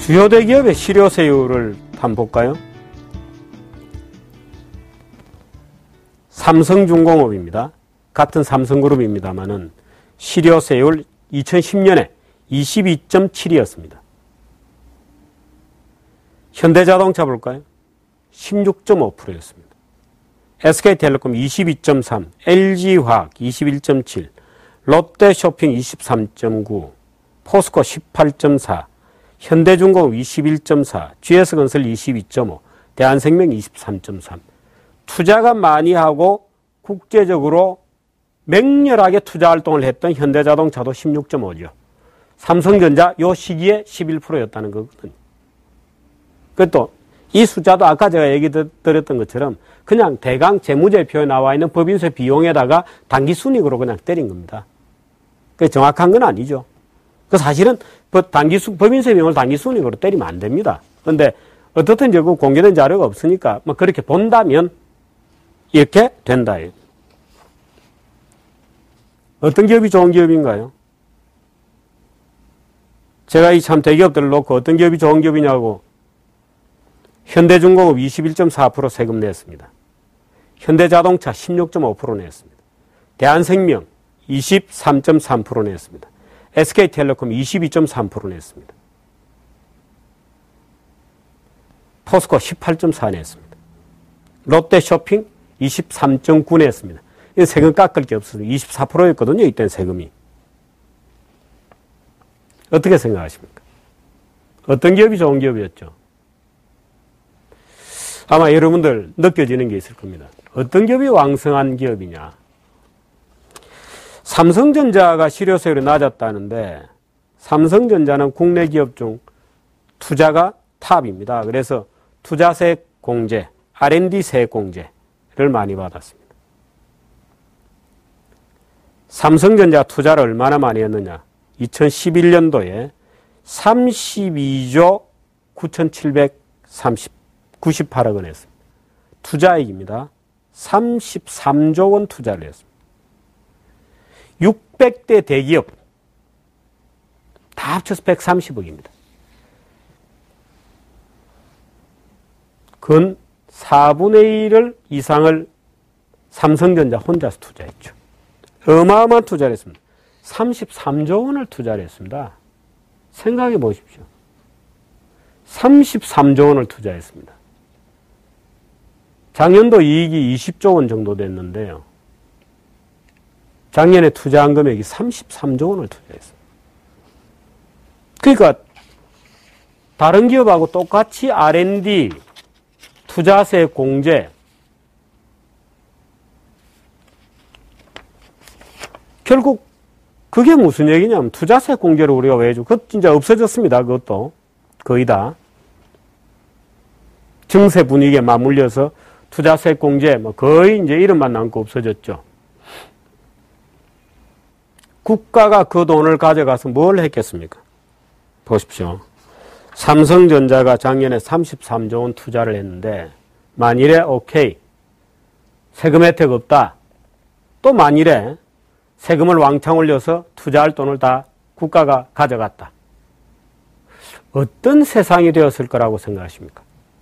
주요 대기업의 실효세율을 한번 볼까요? 삼성중공업입니다. 같은 삼성그룹입니다만은 실효세율 2010년에 22.7이었습니다. 현대자동차 볼까요? 16.5%였습니다. SK텔레콤 22.3, LG화학 21.7, 롯데쇼핑 23.9, 포스코 18.4, 현대중공업 21.4, GS건설 22.5, 대한생명 23.3. 투자가 많이 하고 국제적으로 맹렬하게 투자활동을 했던 현대자동차도 16.5죠. 삼성전자 요 시기에 11%였다는 거거든요. 그것도 이 숫자도 아까 제가 얘기 드렸던 것처럼 그냥 대강 재무제표에 나와 있는 법인세 비용에다가 단기순이익으로 그냥 때린 겁니다. 그게 정확한 건 아니죠. 그 사실은 법인세 비용을 단기순이익으로 때리면 안 됩니다. 그런데 어떻든 그 공개된 자료가 없으니까 뭐 그렇게 본다면 이렇게 된다. 어떤 기업이 좋은 기업인가요? 제가 이 참 대기업들을 놓고 어떤 기업이 좋은 기업이냐고 현대중공업 21.4% 세금 냈습니다. 현대자동차 16.5% 냈습니다. 대한생명 23.3% 냈습니다. SK텔레콤 22.3% 냈습니다. 포스코 18.4 냈습니다. 롯데쇼핑 23.9 냈습니다. 세금 깎을 게 없어서 24%였거든요. 이때는 세금이. 어떻게 생각하십니까? 어떤 기업이 좋은 기업이었죠? 아마 여러분들 느껴지는 게 있을 겁니다. 어떤 기업이 왕성한 기업이냐? 삼성전자가 실효세율이 낮았다는데 삼성전자는 국내 기업 중 투자가 탑입니다. 그래서 투자세 공제, R&D 세액 공제를 많이 받았습니다. 삼성전자 투자를 얼마나 많이 했느냐? 2011년도에 32조 9,798억 원 했습니다. 투자액입니다. 33조 원 투자를 했습니다. 600대 대기업 다 합쳐서 130억입니다. 근 4분의 1을 이상을 삼성전자 혼자서 투자했죠. 어마어마한 투자를 했습니다. 33조 원을 투자를 했습니다. 생각해 보십시오. 33조 원을 투자했습니다. 작년도 이익이 20조 원 정도 됐는데요. 작년에 투자한 금액이 33조 원을 투자했습니다. 그러니까 다른 기업하고 똑같이 R&D, 투자세 공제, 결국 그게 무슨 얘기냐면 투자세 공제를 우리가 왜 해주고 그것 진짜 없어졌습니다. 그것도 거의 다 증세 분위기에 맞물려서 투자세 공제 뭐 거의 이제 이름만 남고 없어졌죠. 국가가 그 돈을 가져가서 뭘 했겠습니까? 보십시오. 삼성전자가 작년에 33조 원 투자를 했는데 만일에 오케이 세금 혜택 없다. 또 만일에 세금을 왕창 올려서 투자할 돈을 다 국가가 가져갔다. 어떤 세상이 되었을 거라고 생각하십니까?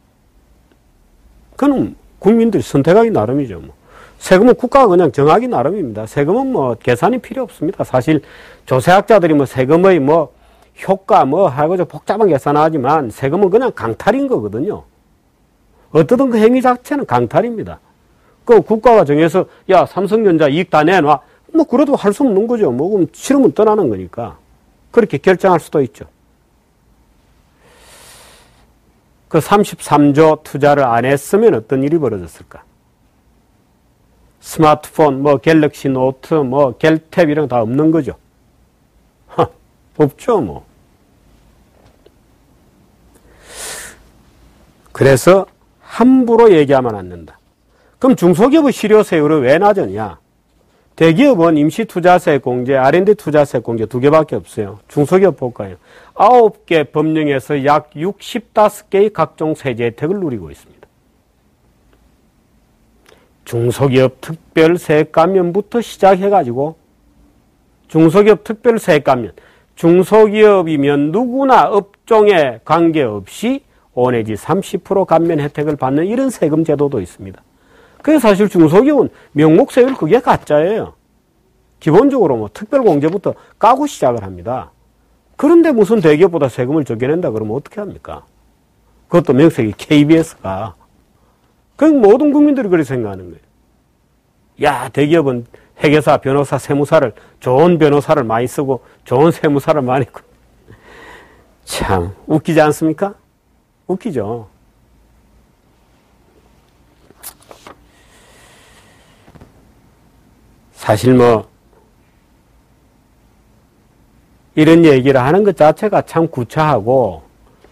그건 국민들이 선택하기 나름이죠. 뭐. 세금은 국가가 그냥 정하기 나름입니다. 세금은 뭐 계산이 필요 없습니다. 사실 조세학자들이 뭐 세금의 뭐 효과 뭐 하고 복잡한 계산하지만 세금은 그냥 강탈인 거거든요. 어떠든 그 행위 자체는 강탈입니다. 그 국가가 정해서 야 삼성전자 이익 다 내놔. 뭐 그래도 할 수 없는 거죠. 뭐 그럼 싫으면 떠나는 거니까. 그렇게 결정할 수도 있죠. 그 33조 투자를 안 했으면 어떤 일이 벌어졌을까? 스마트폰, 뭐 갤럭시 노트, 뭐 갤탭 이런 거 다 없는 거죠. 없죠, 뭐. 그래서 함부로 얘기하면 안 된다. 그럼 중소기업의 실효세율은 왜 낮으냐? 대기업은 임시투자세 공제, R&D 투자세 공제 두 개밖에 없어요. 중소기업 볼까요? 9개 법령에서 약 65개의 각종 세제 혜택을 누리고 있습니다. 중소기업 특별 세액 감면부터 시작해가지고 중소기업 특별 세액 감면, 중소기업이면 누구나 업종에 관계없이 5 내지 30% 감면 혜택을 받는 이런 세금 제도도 있습니다. 그래서 사실 중소기업은 명목세율 그게 가짜예요. 기본적으로 뭐 특별공제부터 까고 시작을 합니다. 그런데 무슨 대기업보다 세금을 적게 낸다 그러면 어떻게 합니까? 그것도 명색이 KBS가. 그 모든 국민들이 그렇게 생각하는 거예요. 야, 대기업은 회계사, 변호사, 세무사를, 좋은 변호사를 많이 쓰고 좋은 세무사를 많이 쓰고. 참 웃기지 않습니까? 웃기죠. 사실 뭐 이런 얘기를 하는 것 자체가 참 구차하고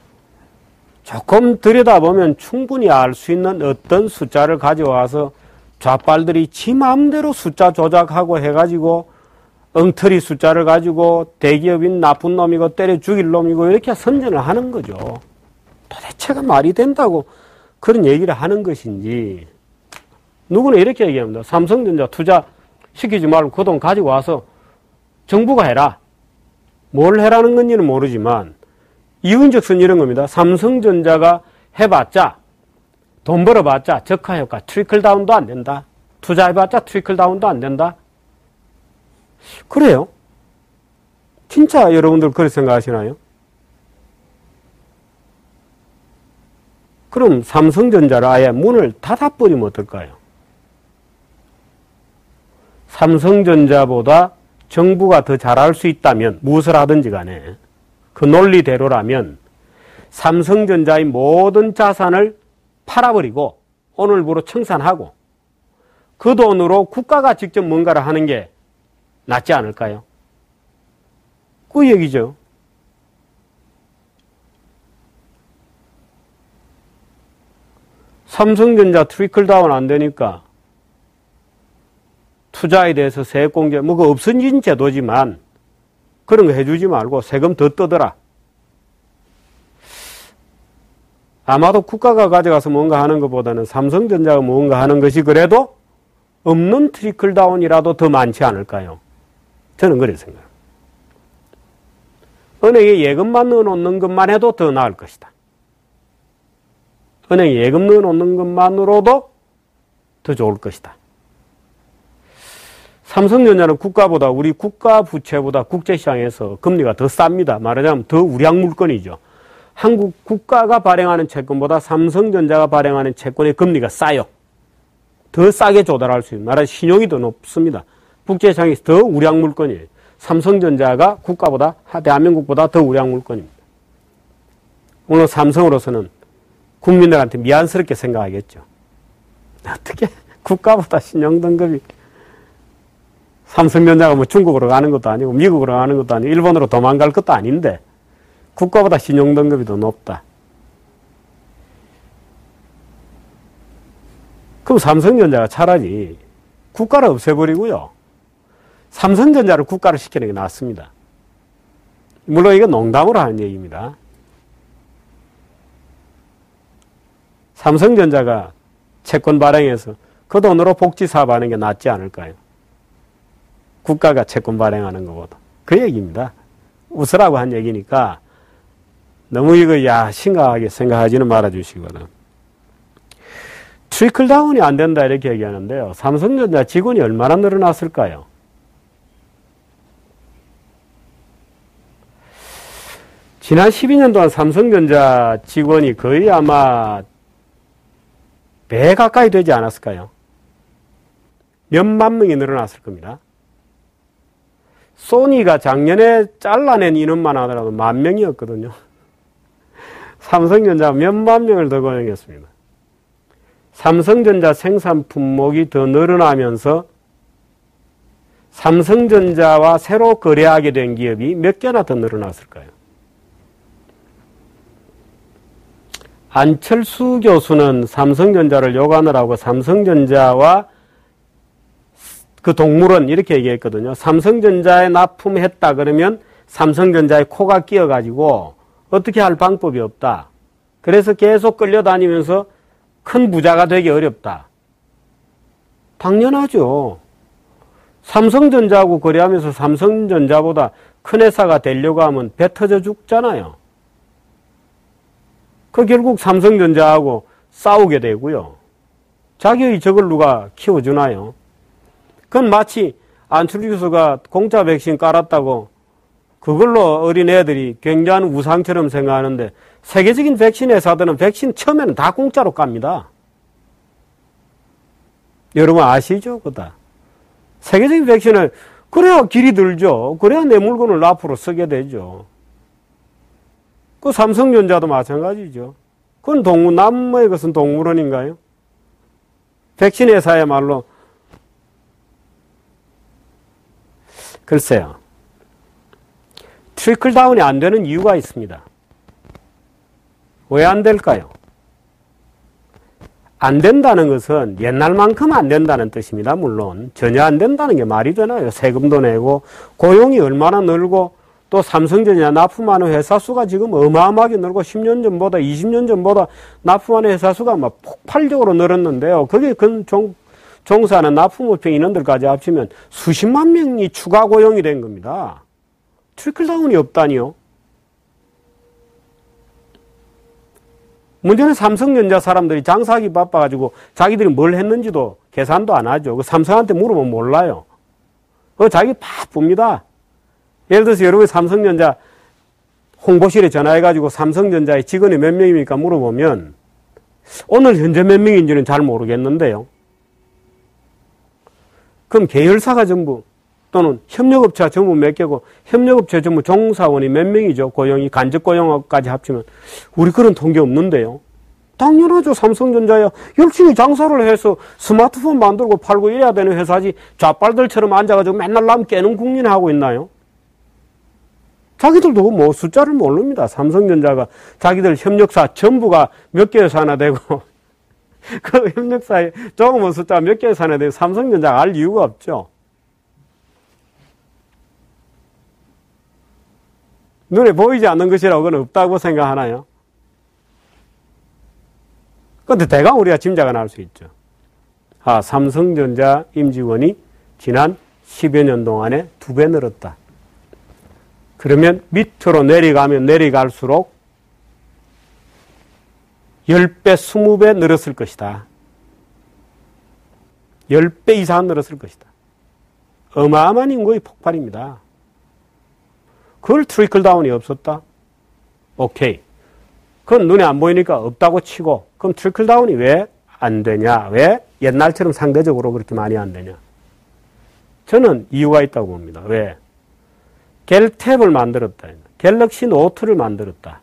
조금 들여다보면 충분히 알 수 있는 어떤 숫자를 가져와서 좌빨들이 지 마음대로 숫자 조작하고 해가지고 엉터리 숫자를 가지고 대기업인 나쁜 놈이고 때려 죽일 놈이고 이렇게 선전을 하는 거죠. 도대체가 말이 된다고 그런 얘기를 하는 것인지. 누구는 이렇게 얘기합니다. 삼성전자 투자 시키지 말고 그 돈 가지고 와서 정부가 해라. 뭘 해라는 건지는 모르지만 이윤적선 이런 겁니다. 삼성전자가 해봤자 돈 벌어봤자 적하효과 트리클 다운도 안 된다. 투자해봤자 트리클 다운도 안 된다. 그래요? 진짜 여러분들 그렇게 생각하시나요? 그럼 삼성전자를 아예 문을 닫아버리면 어떨까요? 삼성전자보다 정부가 더 잘할 수 있다면 무엇을 하든지 간에 그 논리대로라면 삼성전자의 모든 자산을 팔아버리고 오늘부로 청산하고 그 돈으로 국가가 직접 뭔가를 하는 게 낫지 않을까요? 그 얘기죠. 삼성전자 트리클 다운 안 되니까 투자에 대해서 세액공제, 뭐, 그 없어진 제도지만 그런 거 해주지 말고 세금 더 떠더라. 아마도 국가가 가져가서 뭔가 하는 것보다는 삼성전자가 뭔가 하는 것이 그래도 없는 트리클 다운이라도 더 많지 않을까요? 저는 그렇게 생각합니다. 은행에 예금만 넣어놓는 것만 해도 더 나을 것이다. 은행에 예금 넣어놓는 것만으로도 더 좋을 것이다. 삼성전자는 국가보다 우리 국가 부채보다 국제시장에서 금리가 더 쌉니다. 말하자면 더 우량 물건이죠. 한국 국가가 발행하는 채권보다 삼성전자가 발행하는 채권의 금리가 싸요. 더 싸게 조달할 수 있는 나라 신용이 더 높습니다. 국제시장에서 더 우량 물건이에요. 삼성전자가 국가보다 대한민국보다 더 우량 물건입니다. 오늘 삼성으로서는 국민들한테 미안스럽게 생각하겠죠. 어떻게 국가보다 신용등급이 삼성전자가 뭐 중국으로 가는 것도 아니고 미국으로 가는 것도 아니고 일본으로 도망갈 것도 아닌데 국가보다 신용등급이 더 높다. 그럼 삼성전자가 차라리 국가를 없애버리고요. 삼성전자를 국가를 시키는 게 낫습니다. 물론 이건 농담으로 하는 얘기입니다. 삼성전자가 채권 발행해서 그 돈으로 복지 사업하는 게 낫지 않을까요? 국가가 채권 발행하는 것보다. 그 얘기입니다. 웃으라고 한 얘기니까 너무 이거 심각하게 생각하지는 말아주시거든. 트리클 다운이 안 된다 이렇게 얘기하는데요. 삼성전자 직원이 얼마나 늘어났을까요? 지난 12년 동안 삼성전자 직원이 거의 아마 배 가까이 되지 않았을까요? 몇만 명이 늘어났을 겁니다. 소니가 작년에 잘라낸 인원만 하더라도 10,000명이었거든요. 삼성전자 몇만 명을 더 고용했습니다. 삼성전자 생산 품목이 더 늘어나면서 삼성전자와 새로 거래하게 된 기업이 몇 개나 더 늘어났을까요? 안철수 교수는 삼성전자를 욕하느라고 삼성전자와 그 동물원 이렇게 얘기했거든요. 삼성전자에 납품했다 그러면 삼성전자에 코가 끼어가지고 어떻게 할 방법이 없다. 그래서 계속 끌려다니면서 큰 부자가 되기 어렵다. 당연하죠. 삼성전자하고 거래하면서 삼성전자보다 큰 회사가 되려고 하면 배 터져 죽잖아요. 그 결국 삼성전자하고 싸우게 되고요. 자기의 적을 누가 키워주나요? 그건 마치 안철수 교수가 공짜 백신 깔았다고 그걸로 어린애들이 굉장한 우상처럼 생각하는데 세계적인 백신 회사들은 백신 처음에는 다 공짜로 깝니다. 여러분 아시죠? 그다. 세계적인 백신을 그래야 길이 들죠. 그래야 내 물건을 앞으로 쓰게 되죠. 그 삼성전자도 마찬가지죠. 그건 남의 것은 동물원인가요? 백신 회사야말로 글쎄요. 트리클 다운이 안 되는 이유가 있습니다. 왜 안 될까요? 안 된다는 것은 옛날만큼 안 된다는 뜻입니다. 물론 전혀 안 된다는 게 말이 되나요? 세금도 내고 고용이 얼마나 늘고 또 삼성전자 납품하는 회사 수가 지금 어마어마하게 늘고 10년 전보다 20년 전보다 납품하는 회사 수가 막 폭발적으로 늘었는데요. 거기에 종사하는 납품업체 인원들까지 합치면 수십만 명이 추가 고용이 된 겁니다. 트리클다운이 없다니요. 문제는 삼성전자 사람들이 장사하기 바빠가지고 자기들이 뭘 했는지도 계산도 안 하죠. 그 삼성한테 물어보면 몰라요. 자기 바쁩니다. 예를 들어서 여러분이 삼성전자 홍보실에 전화해가지고 삼성전자의 직원이 몇 명입니까 물어보면 오늘 현재 몇 명인지는 잘 모르겠는데요. 그럼 계열사가 전부 또는 협력업체가 전부 몇 개고 협력업체 전부 종사원이 몇 명이죠. 고용이 간접 고용까지 합치면 우리 그런 통계 없는데요. 당연하죠. 삼성전자야 열심히 장사를 해서 스마트폰 만들고 팔고 이래야 되는 회사지 좌빨들처럼 앉아가지고 맨날 남 깨는 국민이 하고 있나요? 자기들도 뭐 숫자를 모릅니다. 삼성전자가 자기들 협력사 전부가 몇 개 회사나 되고 그 협력사에 조그만 숫자 몇 개 회사나 되고 삼성전자가 알 이유가 없죠. 눈에 보이지 않는 것이라고는 없다고 생각하나요? 그런데 대강 우리가 짐작은 할 수 있죠. 삼성전자 임직원이 지난 10여 년 동안에 2배 늘었다. 그러면 밑으로 내려가면 내려갈수록 10배, 20배 늘었을 것이다. 10배 이상 늘었을 것이다. 어마어마한 인구의 폭발입니다. 그걸 트리클 다운이 없었다? 오케이. 그건 눈에 안 보이니까 없다고 치고, 그럼 트리클 다운이 왜 안 되냐? 왜 옛날처럼 상대적으로 그렇게 많이 안 되냐? 저는 이유가 있다고 봅니다. 왜? 갤탭을 만들었다. 갤럭시 노트를 만들었다.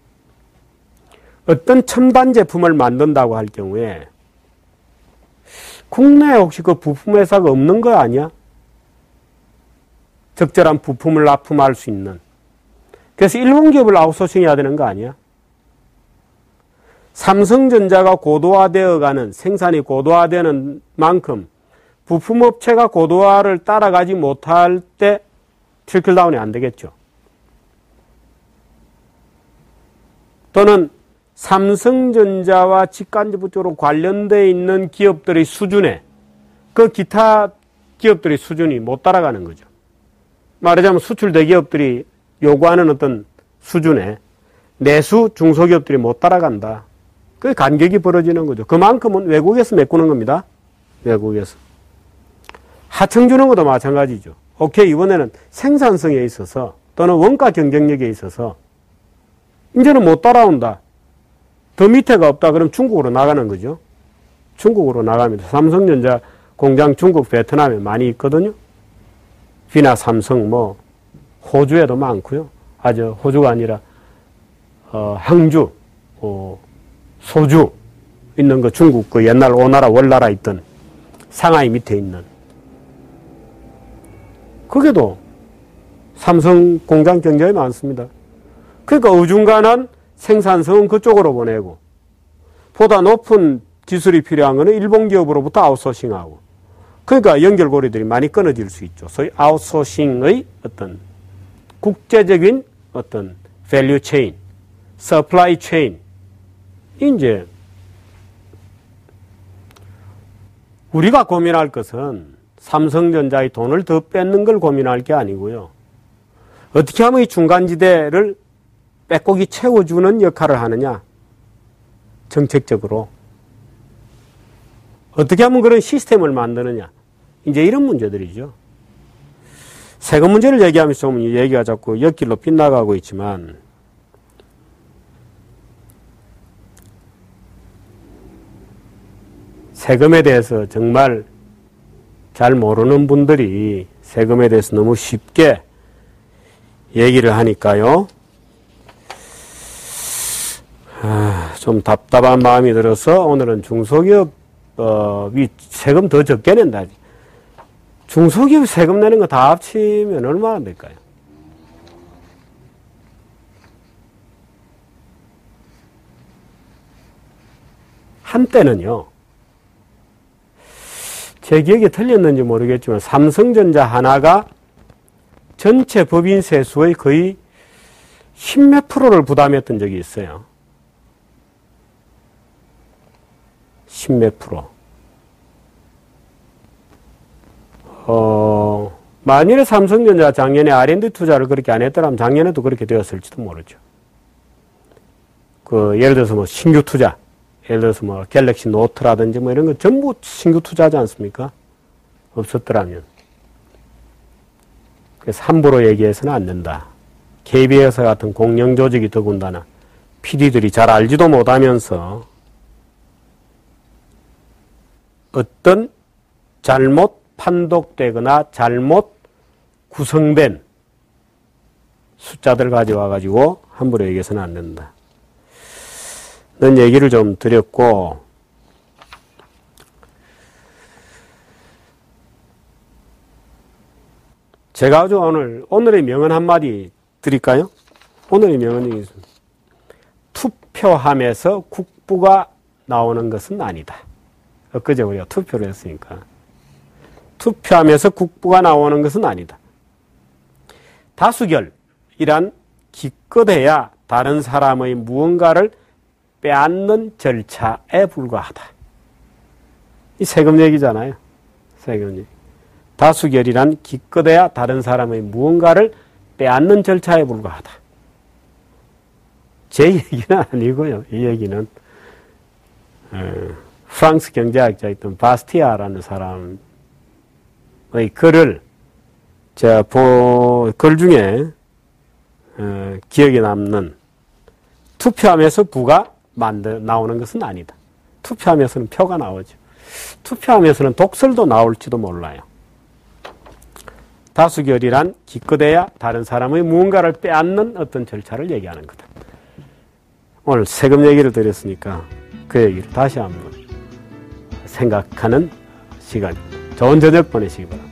어떤 첨단 제품을 만든다고 할 경우에 국내에 혹시 그 부품 회사가 없는 거 아니야? 적절한 부품을 납품할 수 있는. 그래서 일본 기업을 아웃소싱해야 되는 거 아니야? 삼성전자가 고도화되어가는 생산이 고도화되는 만큼 부품업체가 고도화를 따라가지 못할 때 트리클다운이 안 되겠죠. 또는 삼성전자와 직간접적으로 관련되어 있는 기업들의 수준에 그 기타 기업들의 수준이 못 따라가는 거죠. 말하자면 수출 대기업들이 요구하는 어떤 수준에 내수 중소기업들이 못 따라간다. 그 간격이 벌어지는 거죠. 그만큼은 외국에서 메꾸는 겁니다. 외국에서. 하청 주는 것도 마찬가지죠. 오케이, 이번에는 생산성에 있어서 또는 원가 경쟁력에 있어서 이제는 못 따라온다. 더 밑에가 없다. 그럼 중국으로 나가는 거죠. 중국으로 나갑니다. 삼성전자 공장 중국, 베트남에 많이 있거든요. 비나 삼성, 호주에도 많고요. 호주가 아니라, 항주, 소주 있는 거 중국 그 옛날 오나라, 월나라 있던 상하이 밑에 있는. 그게도 삼성 공장 굉장히 많습니다. 그러니까 어중간한 생산성은 그쪽으로 보내고 보다 높은 기술이 필요한 거는 일본 기업으로부터 아웃소싱하고 그러니까 연결고리들이 많이 끊어질 수 있죠. 소위 아웃소싱의 어떤 국제적인 어떤 밸류 체인, 서플라이 체인 이제 우리가 고민할 것은 삼성전자의 돈을 더 뺏는 걸 고민할 게 아니고요. 어떻게 하면 이 중간지대를 빼곡히 채워주는 역할을 하느냐? 정책적으로. 어떻게 하면 그런 시스템을 만드느냐? 이제 이런 문제들이죠. 세금 문제를 얘기하면서 좀 얘기가 자꾸 옆길로 빗나가고 있지만, 세금에 대해서 정말 잘 모르는 분들이 세금에 대해서 너무 쉽게 얘기를 하니까요. 좀 답답한 마음이 들어서 오늘은 중소기업이 세금 더 적게 낸다. 중소기업 세금 내는 거 다 합치면 얼마나 될까요? 한때는요. 제 기억이 틀렸는지 모르겠지만 삼성전자 하나가 전체 법인 세수의 거의 10몇 프로를 부담했던 적이 있어요. 10몇 프로. 만일에 삼성전자 작년에 R&D 투자를 그렇게 안 했더라면 작년에도 그렇게 되었을지도 모르죠. 예를 들어서 뭐 신규 투자, 예를 들어서 뭐 갤럭시 노트라든지 뭐 이런 거 전부 신규 투자하지 않습니까? 없었더라면. 그래서 함부로 얘기해서는 안 된다. KBS 같은 공영 조직이 더군다나 PD들이 잘 알지도 못하면서 어떤 잘못 판독되거나 잘못 구성된 숫자들 가져와가지고 함부로 얘기해서는 안 된다. 는 얘기를 좀 드렸고, 제가 아주 오늘의 명언 한마디 드릴까요? 오늘의 명언이 투표함에서 국부가 나오는 것은 아니다. 엊그제 우리가 투표를 했으니까. 투표함에서 국부가 나오는 것은 아니다. 다수결이란 기껏해야 다른 사람의 무언가를 빼앗는 절차에 불과하다. 이 세금 얘기잖아요. 세금 얘기. 다수결이란 기껏해야 다른 사람의 무언가를 빼앗는 절차에 불과하다. 제 얘기는 아니고요. 이 얘기는 프랑스 경제학자였던 바스티아라는 사람의 글을 제가 글 중에 기억에 남는 투표함에서 부가 나오는 것은 아니다. 투표함에서는 표가 나오죠. 투표함에서는 독설도 나올지도 몰라요. 다수결이란 기껏해야 다른 사람의 무언가를 빼앗는 어떤 절차를 얘기하는 거다. 오늘 세금 얘기를 드렸으니까 그 얘기를 다시 한번 생각하는 시간. 좋은 저녁 보내시기 바랍니다.